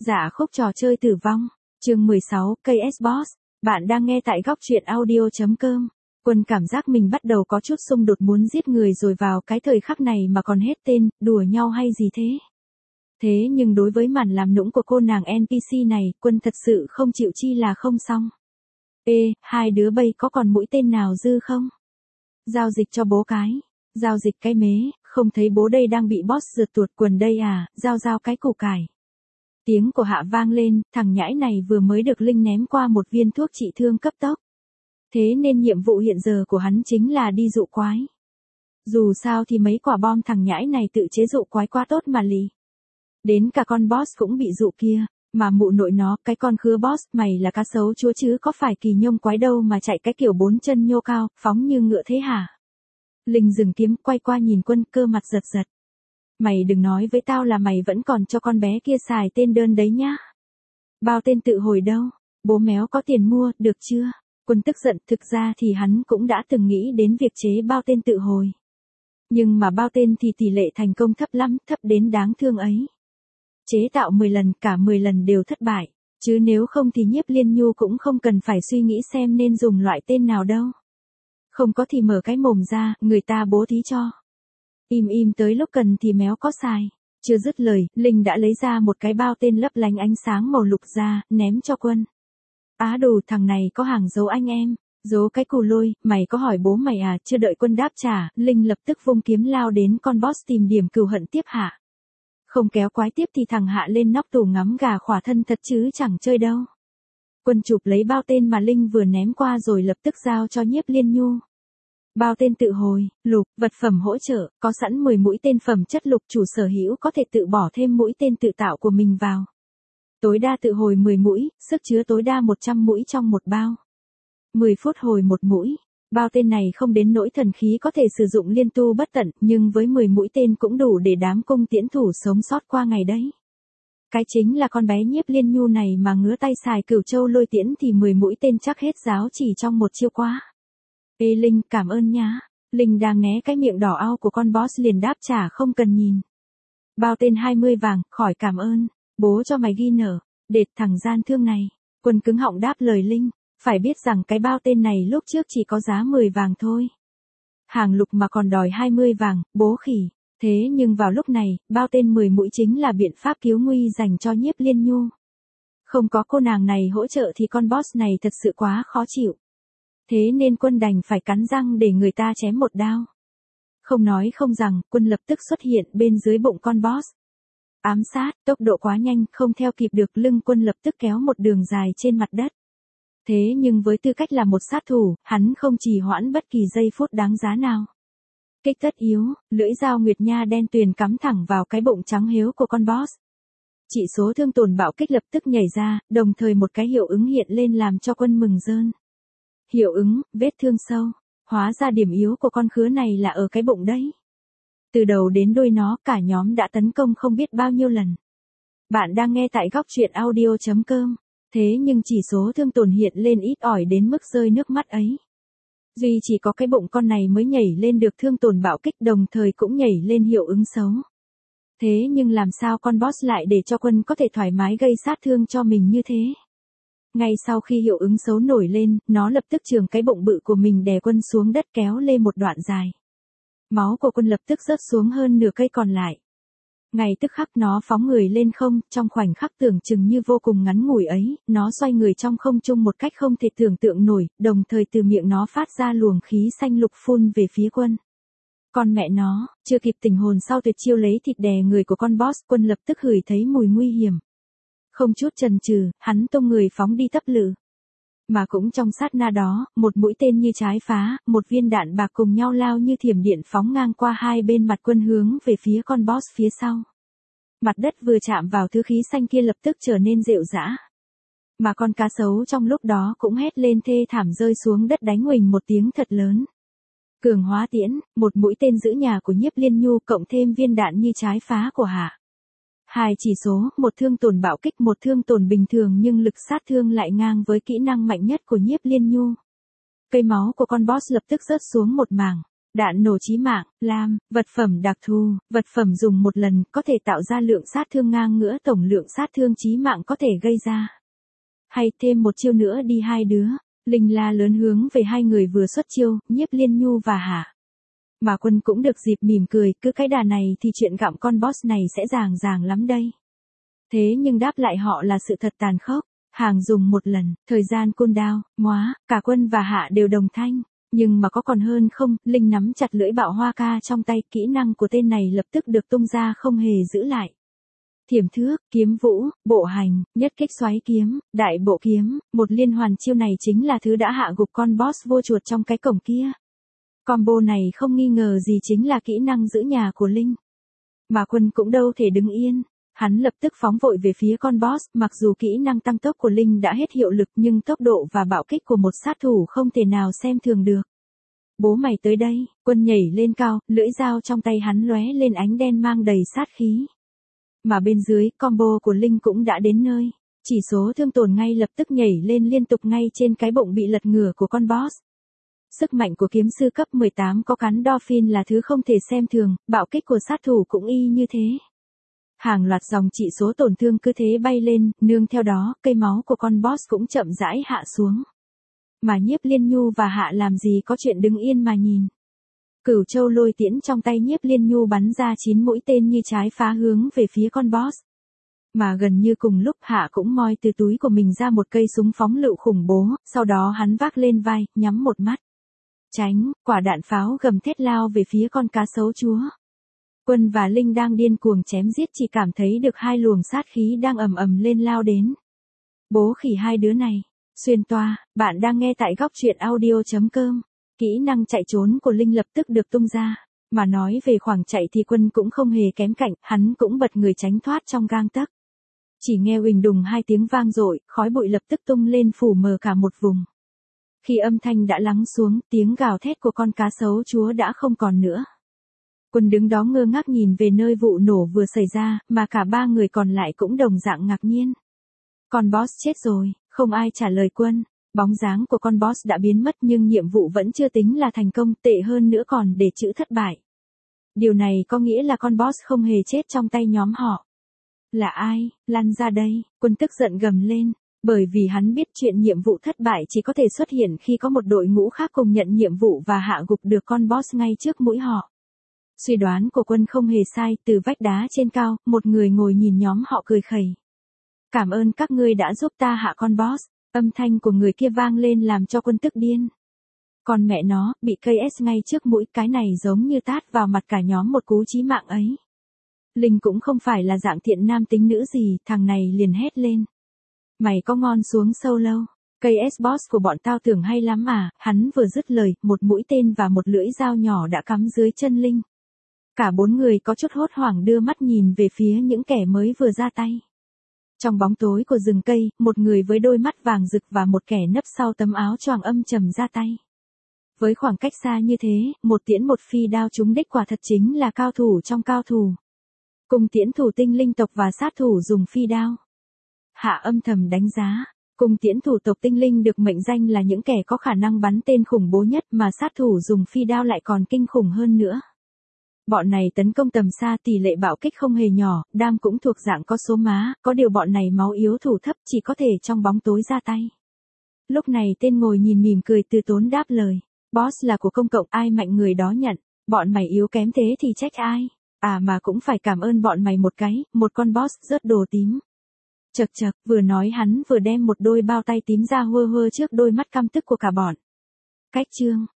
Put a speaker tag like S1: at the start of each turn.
S1: Dạ khúc trò chơi tử vong, chương 16, KS Boss, bạn đang nghe tại góc truyện audio.com. Quân cảm giác mình bắt đầu có chút xung đột muốn giết người rồi vào cái thời khắc này mà còn hết tên, đùa nhau hay gì thế. Thế nhưng đối với màn làm nũng của cô nàng NPC này, Quân thật sự không chịu chi là không xong. Ê, hai đứa bây có còn mũi tên nào dư không? Giao dịch cho bố cái. Giao dịch cái mế, không thấy bố đây đang bị boss rượt tuột quần đây à, giao cái củ cải. Tiếng của Hạ vang lên, thằng nhãi này vừa mới được Linh ném qua một viên thuốc trị thương cấp tốc. Thế nên nhiệm vụ hiện giờ của hắn chính là đi dụ quái. Dù sao thì mấy quả bom thằng nhãi này tự chế dụ quái quá tốt mà lì. Đến cả con boss cũng bị dụ kia, mà mụ nội nó, cái con khứa boss, mày là cá sấu chúa chứ có phải kỳ nhông quái đâu mà chạy cái kiểu 4 chân nhô cao, phóng như ngựa thế hả? Linh dừng kiếm, quay qua nhìn Quân, cơ mặt giật giật. Mày đừng nói với tao là mày vẫn còn cho con bé kia xài tên đơn đấy nhá. Bao tên tự hồi đâu? Bố méo có tiền mua, được chưa? Quân tức giận, thực ra thì hắn cũng đã từng nghĩ đến việc chế bao tên tự hồi. Nhưng mà bao tên thì tỷ lệ thành công thấp lắm, thấp đến đáng thương ấy. Chế tạo 10 lần, cả 10 lần đều thất bại. Chứ nếu không thì Nhiếp Liên Nhu cũng không cần phải suy nghĩ xem nên dùng loại tên nào đâu. Không có thì mở cái mồm ra, người ta bố thí cho. Im tới lúc cần thì méo có xài. Chưa dứt lời, Linh đã lấy ra một cái bao tên lấp lánh ánh sáng màu lục ra, ném cho Quân. Á đồ, thằng này có hàng giấu anh em. Giấu cái cù lôi, mày có hỏi bố mày à? Chưa đợi Quân đáp trả, Linh lập tức vung kiếm lao đến con boss tìm điểm cừu hận tiếp Hạ. Không kéo quái tiếp thì thằng Hạ lên nóc tủ ngắm gà khỏa thân thật chứ chẳng chơi đâu. Quân chụp lấy bao tên mà Linh vừa ném qua rồi lập tức giao cho Nhiếp Liên Nhu. Bao tên tự hồi, lục, vật phẩm hỗ trợ, có sẵn 10 mũi tên phẩm chất lục, chủ sở hữu có thể tự bỏ thêm mũi tên tự tạo của mình vào. Tối đa tự hồi 10 mũi, sức chứa tối đa 100 mũi trong một bao. 10 phút hồi một mũi. Bao tên này không đến nỗi thần khí có thể sử dụng liên tu bất tận, nhưng với 10 mũi tên cũng đủ để đám cung tiễn thủ sống sót qua ngày đấy. Cái chính là con bé Nhiếp Liên Nhu này mà ngứa tay xài Cửu Châu lôi tiễn thì 10 mũi tên chắc hết giáo chỉ trong một chiêu quá. Ê Linh, cảm ơn nhá. Linh đang né cái miệng đỏ au của con boss liền đáp trả không cần nhìn. Bao tên 20 vàng, khỏi cảm ơn. Bố cho mày ghi nở. Đệt thằng gian thương này. Quân cứng họng đáp lời Linh. Phải biết rằng cái bao tên này lúc trước chỉ có giá 10 vàng thôi. Hàng lục mà còn đòi 20 vàng, bố khỉ. Thế nhưng vào lúc này, bao tên 10 mũi chính là biện pháp cứu nguy dành cho Nhiếp Liên Nhu. Không có cô nàng này hỗ trợ thì con boss này thật sự quá khó chịu. Thế nên Quân đành phải cắn răng để người ta chém một đao. Không nói không rằng, Quân lập tức xuất hiện bên dưới bụng con boss. Ám sát, tốc độ quá nhanh, không theo kịp được, lưng Quân lập tức kéo một đường dài trên mặt đất. Thế nhưng với tư cách là một sát thủ, hắn không trì hoãn bất kỳ giây phút đáng giá nào. Kích tất yếu, lưỡi dao nguyệt nha đen tuyền cắm thẳng vào cái bụng trắng hiếu của con boss. Chỉ số thương tổn bạo kích lập tức nhảy ra, đồng thời một cái hiệu ứng hiện lên làm cho Quân mừng rơn. Hiệu ứng, vết thương sâu. Hóa ra điểm yếu của con khứa này là ở cái bụng đấy. Từ đầu đến đuôi nó, cả nhóm đã tấn công không biết bao nhiêu lần. Bạn đang nghe tại góc truyện audio.com. Thế nhưng chỉ số thương tổn hiện lên ít ỏi đến mức rơi nước mắt ấy. Duy chỉ có cái bụng con này mới nhảy lên được thương tổn bạo kích, đồng thời cũng nhảy lên hiệu ứng xấu. Thế nhưng làm sao con boss lại để cho Quân có thể thoải mái gây sát thương cho mình như thế? Ngay sau khi hiệu ứng xấu nổi lên, nó lập tức chườm cái bụng bự của mình đè Quân xuống đất kéo lê một đoạn dài. Máu của Quân lập tức rớt xuống hơn nửa cây còn lại. Ngay tức khắc nó phóng người lên không, trong khoảnh khắc tưởng chừng như vô cùng ngắn ngủi ấy, nó xoay người trong không trung một cách không thể tưởng tượng nổi, đồng thời từ miệng nó phát ra luồng khí xanh lục phun về phía Quân. Con mẹ nó, chưa kịp tỉnh hồn sau tuyệt chiêu lấy thịt đè người của con boss, Quân lập tức ngửi thấy mùi nguy hiểm. Không chút chần chừ, hắn tung người phóng đi tấp lự. Mà cũng trong sát na đó, một mũi tên như trái phá, một viên đạn bạc cùng nhau lao như thiểm điện phóng ngang qua hai bên mặt Quân hướng về phía con boss phía sau. Mặt đất vừa chạm vào thứ khí xanh kia lập tức trở nên rệu rã. Mà con cá sấu trong lúc đó cũng hét lên thê thảm rơi xuống đất đánh huỳnh một tiếng thật lớn. Cường hóa tiễn, một mũi tên giữ nhà của Nhiếp Liên Nhu cộng thêm viên đạn như trái phá của Hạ. Hai chỉ số, một thương tổn bạo kích, một thương tổn bình thường nhưng lực sát thương lại ngang với kỹ năng mạnh nhất của Nhiếp Liên Nhu. Cây máu của con boss lập tức rớt xuống một mảng. Đạn nổ chí mạng, lam, vật phẩm đặc thù, vật phẩm dùng một lần có thể tạo ra lượng sát thương ngang ngửa tổng lượng sát thương chí mạng có thể gây ra. Hay thêm một chiêu nữa đi hai đứa, Linh la lớn hướng về hai người vừa xuất chiêu, Nhiếp Liên Nhu và Hạ. Mà Quân cũng được dịp mỉm cười, cứ cái đà này thì chuyện gặm con boss này sẽ dàng lắm đây. Thế nhưng đáp lại họ là sự thật tàn khốc, hàng dùng một lần, thời gian cooldown, móa, cả Quân và Hạ đều đồng thanh. Nhưng mà có còn hơn không, Linh nắm chặt lưỡi bạo hoa ca trong tay, kỹ năng của tên này lập tức được tung ra không hề giữ lại. Thiểm thước, kiếm vũ, bộ hành, nhất kích xoáy kiếm, đại bộ kiếm, một liên hoàn chiêu này chính là thứ đã hạ gục con boss vô chuột trong cái cổng kia. Combo này không nghi ngờ gì chính là kỹ năng giữ nhà của Linh. Mà Quân cũng đâu thể đứng yên. Hắn lập tức phóng vội về phía con boss, mặc dù kỹ năng tăng tốc của Linh đã hết hiệu lực nhưng tốc độ và bạo kích của một sát thủ không thể nào xem thường được. Bố mày tới đây, Quân nhảy lên cao, lưỡi dao trong tay hắn lóe lên ánh đen mang đầy sát khí. Mà bên dưới, combo của Linh cũng đã đến nơi. Chỉ số thương tổn ngay lập tức nhảy lên liên tục ngay trên cái bụng bị lật ngửa của con boss. Sức mạnh của kiếm sư cấp 18 có cắn Dolphin là thứ không thể xem thường, bạo kích của sát thủ cũng y như thế. Hàng loạt dòng chỉ số tổn thương cứ thế bay lên, nương theo đó, cây máu của con boss cũng chậm rãi hạ xuống. Mà Nhiếp Liên Nhu và Hạ làm gì có chuyện đứng yên mà nhìn. Cửu Châu lôi tiễn trong tay Nhiếp Liên Nhu bắn ra 9 mũi tên như trái phá hướng về phía con boss. Mà gần như cùng lúc Hạ cũng moi từ túi của mình ra một cây súng phóng lựu khủng bố, sau đó hắn vác lên vai, nhắm một mắt. Tránh, quả đạn pháo gầm thét lao về phía con cá sấu chúa. Quân và Linh đang điên cuồng chém giết chỉ cảm thấy được hai luồng sát khí đang ầm lên lao đến. Bố khỉ hai đứa này. Xuyên toa, bạn đang nghe tại góc truyện audio.com. Kỹ năng chạy trốn của Linh lập tức được tung ra. Mà nói về khoảng chạy thì Quân cũng không hề kém cạnh, hắn cũng bật người tránh thoát trong gang tấc. Chỉ nghe huỳnh đùng hai tiếng vang dội, khói bụi lập tức tung lên phủ mờ cả một vùng. Khi âm thanh đã lắng xuống, tiếng gào thét của con cá sấu chúa đã không còn nữa. Quân đứng đó ngơ ngác nhìn về nơi vụ nổ vừa xảy ra, mà cả ba người còn lại cũng đồng dạng ngạc nhiên. Con boss chết rồi, không ai trả lời Quân. Bóng dáng của con boss đã biến mất nhưng nhiệm vụ vẫn chưa tính là thành công, tệ hơn nữa còn để chữ thất bại. Điều này có nghĩa là con boss không hề chết trong tay nhóm họ. Là ai, lăn ra đây, Quân tức giận gầm lên. Bởi vì hắn biết chuyện nhiệm vụ thất bại chỉ có thể xuất hiện khi có một đội ngũ khác cùng nhận nhiệm vụ và hạ gục được con boss ngay trước mũi họ. Suy đoán của Quân không hề sai, từ vách đá trên cao, một người ngồi nhìn nhóm họ cười khẩy. Cảm ơn các ngươi đã giúp ta hạ con boss, âm thanh của người kia vang lên làm cho Quân tức điên. Còn mẹ nó, bị KS ngay trước mũi, cái này giống như tát vào mặt cả nhóm một cú chí mạng ấy. Linh cũng không phải là dạng thiện nam tính nữ gì, thằng này liền hét lên. Mày có ngon xuống sâu lâu, KS boss của bọn tao tưởng hay lắm à, hắn vừa dứt lời, một mũi tên và một lưỡi dao nhỏ đã cắm dưới chân Linh. Cả bốn người có chút hốt hoảng đưa mắt nhìn về phía những kẻ mới vừa ra tay. Trong bóng tối của rừng cây, một người với đôi mắt vàng rực và một kẻ nấp sau tấm áo choàng âm trầm ra tay. Với khoảng cách xa như thế, một tiễn một phi đao trúng đích quả thật chính là cao thủ trong cao thủ. Cùng tiễn thủ tinh linh tộc và sát thủ dùng phi đao. Hạ âm thầm đánh giá, cùng tiễn thủ tộc tinh linh được mệnh danh là những kẻ có khả năng bắn tên khủng bố nhất mà sát thủ dùng phi đao lại còn kinh khủng hơn nữa. Bọn này tấn công tầm xa tỷ lệ bạo kích không hề nhỏ, đam cũng thuộc dạng có số má, có điều bọn này máu yếu thủ thấp chỉ có thể trong bóng tối ra tay. Lúc này tên ngồi nhìn mỉm cười từ tốn đáp lời, boss là của công cộng ai mạnh người đó nhận, bọn mày yếu kém thế thì trách ai, à mà cũng phải cảm ơn bọn mày một cái, một con boss rớt đồ tím. Chật chật, vừa nói hắn vừa đem một đôi bao tay tím ra hơ hơ trước đôi mắt căm tức của cả bọn. Cách chương